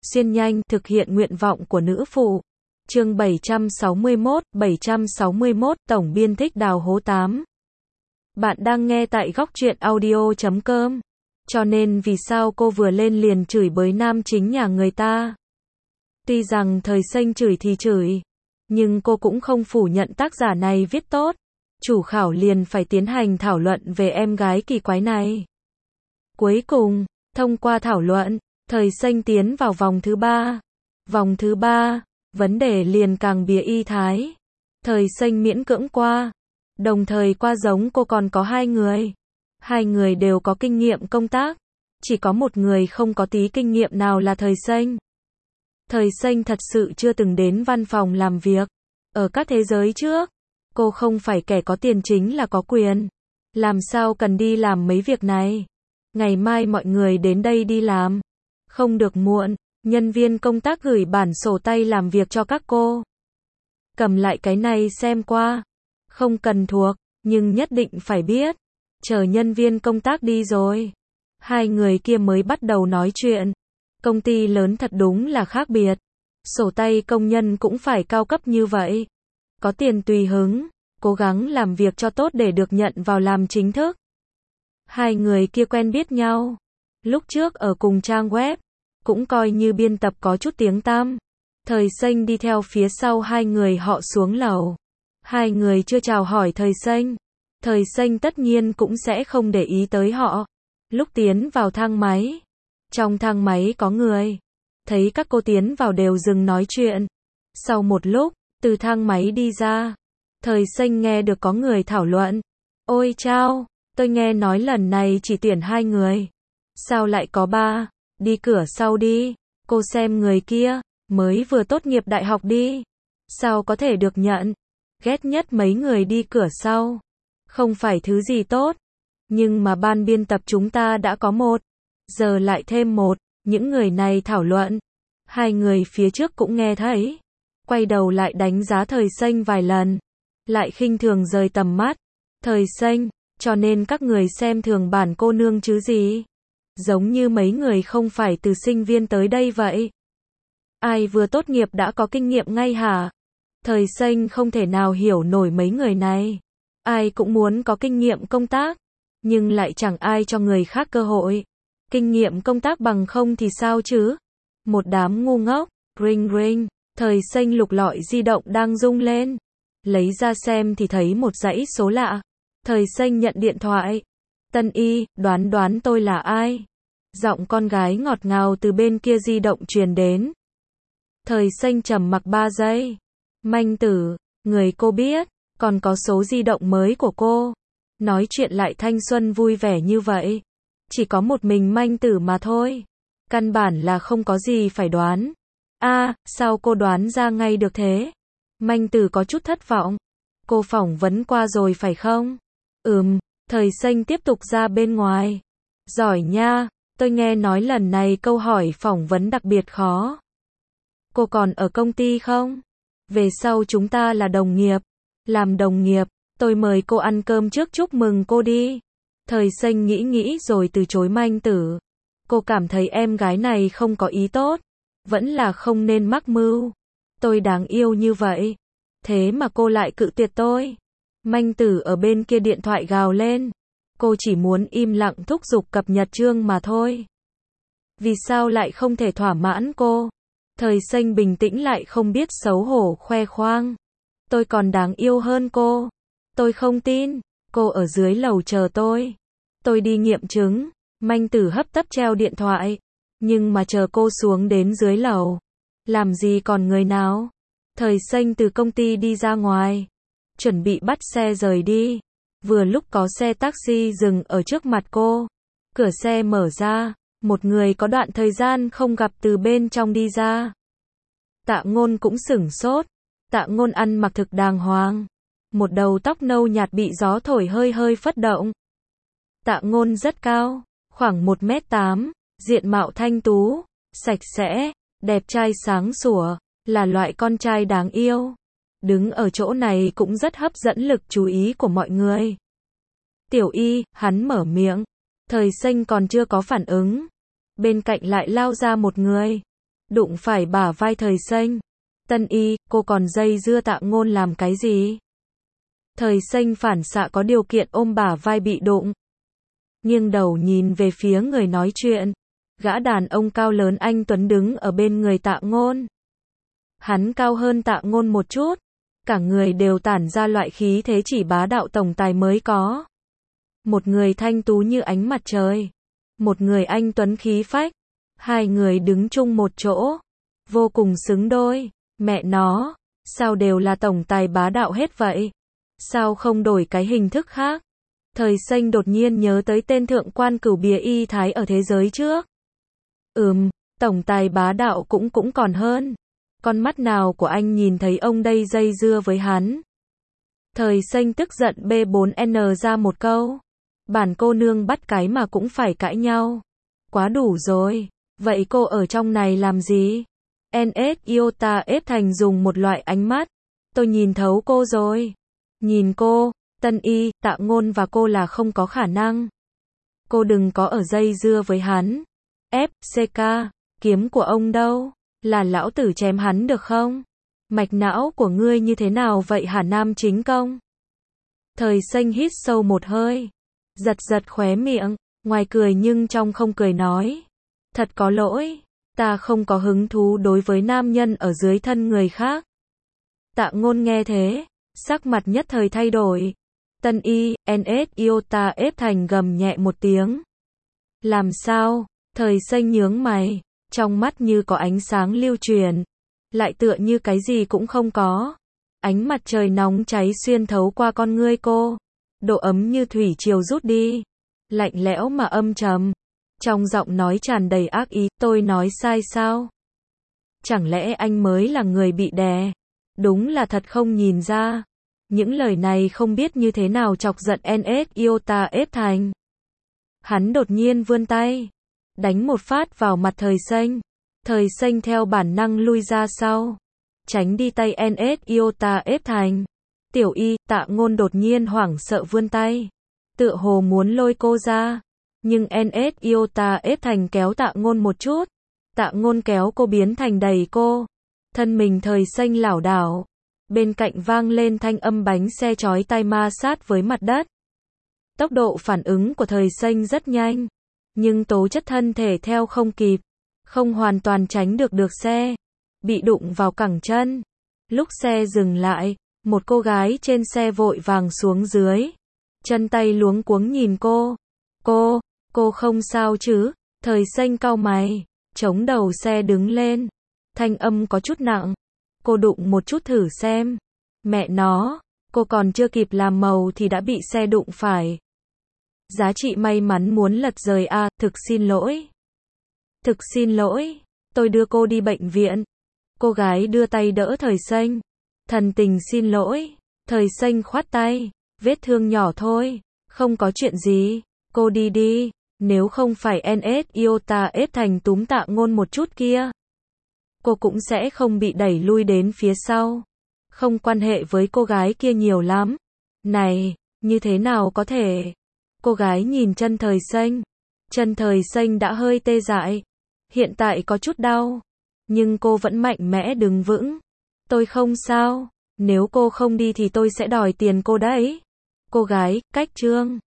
xuyên nhanh, thực hiện nguyện vọng của nữ phụ. Chương 761, tổng biên thích Đào Hố 8. Bạn đang nghe tại Góc Truyện Audio.com. Cho nên vì sao cô vừa lên liền chửi bới nam chính nhà người ta? Tuy rằng thời xanh chửi thì chửi, nhưng cô cũng không phủ nhận tác giả này viết tốt. Chủ khảo liền phải tiến hành thảo luận về em gái kỳ quái này. Cuối cùng, thông qua thảo luận, thời xanh tiến vào vòng thứ 3. Vòng thứ 3, vấn đề liền càng bía y thái. Thời xanh miễn cưỡng qua. Đồng thời qua giống cô còn có 2 người. 2 người đều có kinh nghiệm công tác. Chỉ có một người không có tí kinh nghiệm nào là thời xanh. Thời xanh thật sự chưa từng đến văn phòng làm việc. Ở các thế giới trước, cô không phải kẻ có tiền chính là có quyền. Làm sao cần đi làm mấy việc này? Ngày mai mọi người đến đây đi làm. Không được muộn, nhân viên công tác gửi bản sổ tay làm việc cho các cô. Cầm lại cái này xem qua. Không cần thuộc, nhưng nhất định phải biết. Chờ nhân viên công tác đi rồi. 2 người kia mới bắt đầu nói chuyện. Công ty lớn thật đúng là khác biệt. Sổ tay công nhân cũng phải cao cấp như vậy. Có tiền tùy hứng, cố gắng làm việc cho tốt để được nhận vào làm chính thức. 2 người kia quen biết nhau. Lúc trước ở cùng trang web, cũng coi như biên tập có chút tiếng tăm. Thời xanh đi theo phía sau 2 người họ xuống lầu. 2 người chưa chào hỏi thời xanh. Thời xanh tất nhiên cũng sẽ không để ý tới họ. Lúc tiến vào thang máy, trong thang máy có người. Thấy các cô tiến vào đều dừng nói chuyện. Sau một lúc, từ thang máy đi ra, thời xanh nghe được có người thảo luận. Ôi chao, tôi nghe nói lần này chỉ tuyển 2 người. Sao lại có 3? Đi cửa sau đi. Cô xem người kia, mới vừa tốt nghiệp đại học đi. Sao có thể được nhận? Ghét nhất mấy người đi cửa sau. Không phải thứ gì tốt. Nhưng mà ban biên tập chúng ta đã có 1. Giờ lại thêm 1. Những người này thảo luận. 2 người phía trước cũng nghe thấy. Quay đầu lại đánh giá thời xanh vài lần. Lại khinh thường rời tầm mắt. Thời xanh, cho nên các người xem thường bản cô nương chứ gì? Giống như mấy người không phải từ sinh viên tới đây vậy. Ai vừa tốt nghiệp đã có kinh nghiệm ngay hả? Thời xanh không thể nào hiểu nổi mấy người này. Ai cũng muốn có kinh nghiệm công tác, nhưng lại chẳng ai cho người khác cơ hội. Kinh nghiệm công tác bằng không thì sao chứ? Một đám ngu ngốc. Ring ring. Thời xanh lục lọi di động đang rung lên. Lấy ra xem thì thấy một dãy số lạ. Thời xanh nhận điện thoại. Tân Y, đoán tôi là ai? Giọng con gái ngọt ngào từ bên kia di động truyền đến. Thời xanh trầm mặc 3 giây. Manh Tử, người cô biết, còn có số di động mới của cô. Nói chuyện lại thanh xuân vui vẻ như vậy. Chỉ có một mình Manh Tử mà thôi. Căn bản là không có gì phải đoán. Sao cô đoán ra ngay được thế? Manh Tử có chút thất vọng. Cô phỏng vấn qua rồi phải không? Thời xanh tiếp tục ra bên ngoài. Giỏi nha, tôi nghe nói lần này câu hỏi phỏng vấn đặc biệt khó. Cô còn ở công ty không? Về sau chúng ta là đồng nghiệp. Làm đồng nghiệp, tôi mời cô ăn cơm trước chúc mừng cô đi. Thời xanh nghĩ rồi từ chối Manh Tử. Cô cảm thấy em gái này không có ý tốt. Vẫn là không nên mắc mưu. Tôi đáng yêu như vậy. Thế mà cô lại cự tuyệt tôi. Manh Tử ở bên kia điện thoại gào lên. Cô chỉ muốn im lặng thúc giục cập nhật chương mà thôi. Vì sao lại không thể thỏa mãn cô? Thời xanh bình tĩnh lại không biết xấu hổ khoe khoang. Tôi còn đáng yêu hơn cô. Tôi không tin. Cô ở dưới lầu chờ tôi. Tôi đi nghiệm chứng. Manh Tử hấp tấp treo điện thoại. Nhưng mà chờ cô xuống đến dưới lầu. Làm gì còn người nào? Thời xanh từ công ty đi ra ngoài. Chuẩn bị bắt xe rời đi. Vừa lúc có xe taxi dừng ở trước mặt cô. Cửa xe mở ra. Một người có đoạn thời gian không gặp từ bên trong đi ra. Tạ Ngôn cũng sửng sốt. Tạ Ngôn ăn mặc thực đàng hoàng. Một đầu tóc nâu nhạt bị gió thổi hơi phất động. Tạ Ngôn rất cao, khoảng 1m8, diện mạo thanh tú, sạch sẽ, đẹp trai sáng sủa, là loại con trai đáng yêu. Đứng ở chỗ này cũng rất hấp dẫn lực chú ý của mọi người. Tiểu Y, hắn mở miệng. Thời xanh còn chưa có phản ứng. Bên cạnh lại lao ra một người. đụng phải bả vai Thời Xanh. Tân Y, cô còn dây dưa Tạ Ngôn làm cái gì? Thời Xanh phản xạ có điều kiện ôm bả vai bị đụng. Nghiêng đầu nhìn về phía người nói chuyện. Gã đàn ông cao lớn anh tuấn đứng ở bên người Tạ Ngôn. Hắn cao hơn Tạ Ngôn một chút. Cả người đều tản ra loại khí thế chỉ bá đạo tổng tài mới có. Một người thanh tú như ánh mặt trời. Một người anh tuấn khí phách. Hai người đứng chung một chỗ. Vô cùng xứng đôi. Mẹ nó, sao đều là tổng tài bá đạo hết vậy? Sao không đổi cái hình thức khác? Thời Xanh đột nhiên nhớ tới tên thượng quan Cửu Bìa Y Thái ở thế giới trước. Tổng tài bá đạo cũng còn hơn. Con mắt nào của anh nhìn thấy ông đây dây dưa với hắn? Thời Xanh tức giận B4N ra một câu. Bản cô nương bắt cái mà cũng phải cãi nhau. Quá đủ rồi. Vậy cô ở trong này làm gì? NS Iota ép thành dùng một loại ánh mắt. Tôi nhìn thấu cô rồi. Nhìn cô, Tân Y, Tạ Ngôn và cô là không có khả năng. Cô đừng có ở dây dưa với hắn. FCK, kiếm của ông đâu? Là lão tử chém hắn được không? Mạch não của ngươi như thế nào vậy hả Nam Chính Công? Thời Xanh hít sâu một hơi. Giật khóe miệng, ngoài cười nhưng trong không cười nói. Thật có lỗi, ta không có hứng thú đối với nam nhân ở dưới thân người khác. Tạ Ngôn nghe thế, sắc mặt nhất thời thay đổi. Tân Y, NS Iota ép thành gầm nhẹ một tiếng. Làm sao? Thời Xanh nhướng mày, trong mắt như có ánh sáng lưu truyền, lại tựa như cái gì cũng không có. Ánh mặt trời nóng cháy xuyên thấu qua con ngươi cô, độ ấm như thủy triều rút đi, lạnh lẽo mà âm trầm. Trong giọng nói tràn đầy ác ý, tôi nói sai sao? Chẳng lẽ anh mới là người bị đè? Đúng là thật không nhìn ra. Những lời này không biết như thế nào chọc giận NS Iota ép thành. Hắn đột nhiên vươn tay, đánh một phát vào mặt Thời Xanh. Thời Xanh theo bản năng lui ra sau, tránh đi tay NS Iota ép thành. Tiểu Y, Tạ Ngôn đột nhiên hoảng sợ vươn tay, tựa hồ muốn lôi cô ra. Nhưng NS Iota ép thành kéo Tạ Ngôn một chút. Tạ Ngôn kéo cô biến thành đẩy cô. Thân mình Thời Xanh lảo đảo. Bên cạnh vang lên thanh âm bánh xe chói tai ma sát với mặt đất. Tốc độ phản ứng của Thời Xanh rất nhanh, nhưng tố chất thân thể theo không kịp, không hoàn toàn tránh được xe, bị đụng vào cẳng chân. Lúc xe dừng lại, một cô gái trên xe vội vàng xuống dưới, chân tay luống cuống nhìn cô. Cô không sao chứ? Thời Xanh cau mày, chống đầu xe đứng lên, thanh âm có chút nặng. Cô đụng một chút thử xem. Mẹ nó, cô còn chưa kịp làm màu thì đã bị xe đụng phải. Giá trị may mắn muốn lật rời a, thực xin lỗi. Thực xin lỗi, tôi đưa cô đi bệnh viện. Cô gái đưa tay đỡ Thời Xanh. Thần tình xin lỗi. Thời Xanh khoát tay, vết thương nhỏ thôi, không có chuyện gì, cô đi đi. Nếu không phải NS Iota ép thành túm Tạ Ngôn một chút kia, cô cũng sẽ không bị đẩy lui đến phía sau. Không quan hệ với cô gái kia nhiều lắm. Này, như thế nào có thể? Cô gái nhìn chân Thời Xanh. Chân Thời Xanh đã hơi tê dại. Hiện tại có chút đau. Nhưng cô vẫn mạnh mẽ đứng vững. Tôi không sao. Nếu cô không đi thì tôi sẽ đòi tiền cô đấy. Cô gái, cách trương.